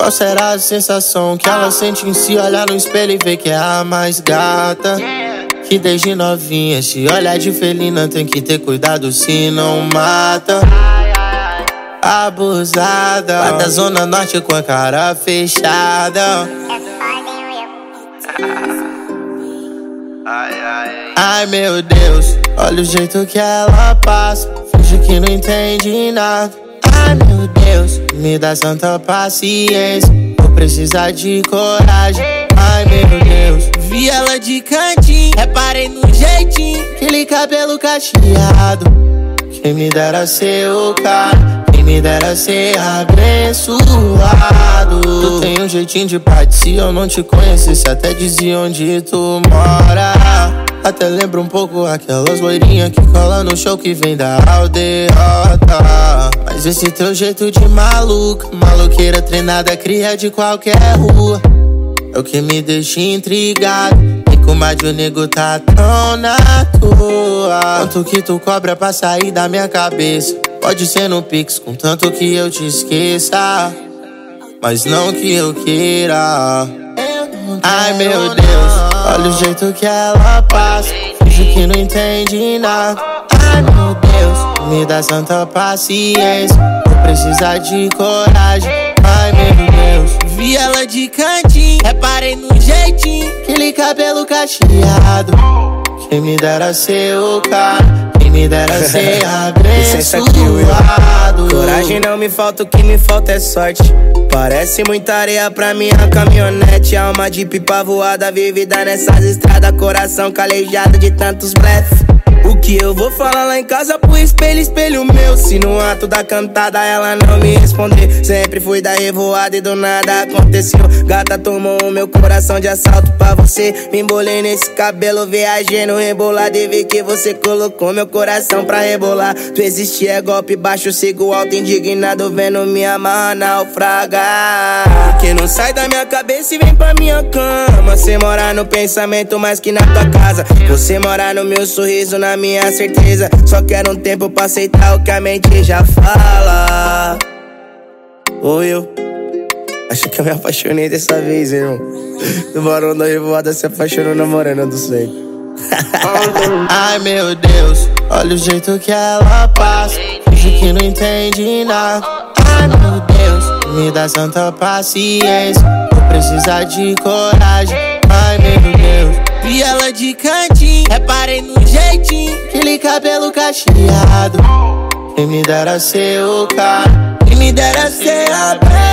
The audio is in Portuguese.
Qual será a sensação que ela sente em si? Olhar no espelho e ver que é a mais gata. Que desde novinha se olha de felina, tem que ter cuidado se não mata. Abusada, vai da zona norte com a cara fechada. Ai meu Deus, olha o jeito que ela passa, finge que não entende nada. Ai meu Deus, me dá santa paciência, vou precisar de coragem. Ai meu Deus, vi ela de cantinho, reparei no jeitinho, aquele cabelo cacheado. Quem me dera ser o cara, quem me dera ser abençoado. Tu tem um jeitinho de parte, se eu não te conhecesse até dizia onde tu mora. Até lembra um pouco aquelas loirinhas que cola no show que vem da aldeota. Mas esse teu jeito de maluca, maloqueira treinada, cria de qualquer rua, é o que me deixa intrigado. E como a de o nego tá tão na tua. Quanto que tu cobra pra sair da minha cabeça? Pode ser no Pix, contanto que eu te esqueça, mas não que eu queira. Ai meu Deus, olha o jeito que ela passa, finge que não entende nada. Ai meu Deus, me dá santa paciência, vou precisar de coragem. Ai meu Deus, vi ela de cantinho, reparei no jeitinho, aquele cabelo cacheado. Quem me dera ser o cara, quem me dera ser abençoado. Coragem não me falta, o que me falta é sorte. Parece muita areia pra minha caminhonete. Alma de pipa voada, vivida nessas estradas. Coração calejado de tantos blefs. O que eu vou falar lá em casa pro espelho, espelho meu? Se no ato da cantada ela não me responder, sempre fui da revoada e do nada aconteceu. Gata tomou o meu coração de assalto pra você. Me embolei nesse cabelo, viajei no rebolado e vi que você colocou meu coração pra rebolar. Tu existe é golpe baixo, sigo alto indignado, vendo minha amarra naufragar. Que não sai da minha cabeça e vem pra minha cama. Você mora no pensamento mais que na tua casa. Você mora no meu sorriso, na minha certeza. Só quero um tempo pra aceitar o que a mente já fala. Ou eu acho que eu me apaixonei dessa vez, irmão. Do Barão da Revoada se apaixonou na Morena do Seco. Ai meu Deus, olha o jeito que ela passa, finge que não entende nada. Ai meu Deus, me dá santa paciência, vou precisar de coragem. Ai meu Deus, vi ela de cantinho, reparei no jeitinho, aquele cabelo cacheado. Quem me dera ser o cara, quem me dera ser a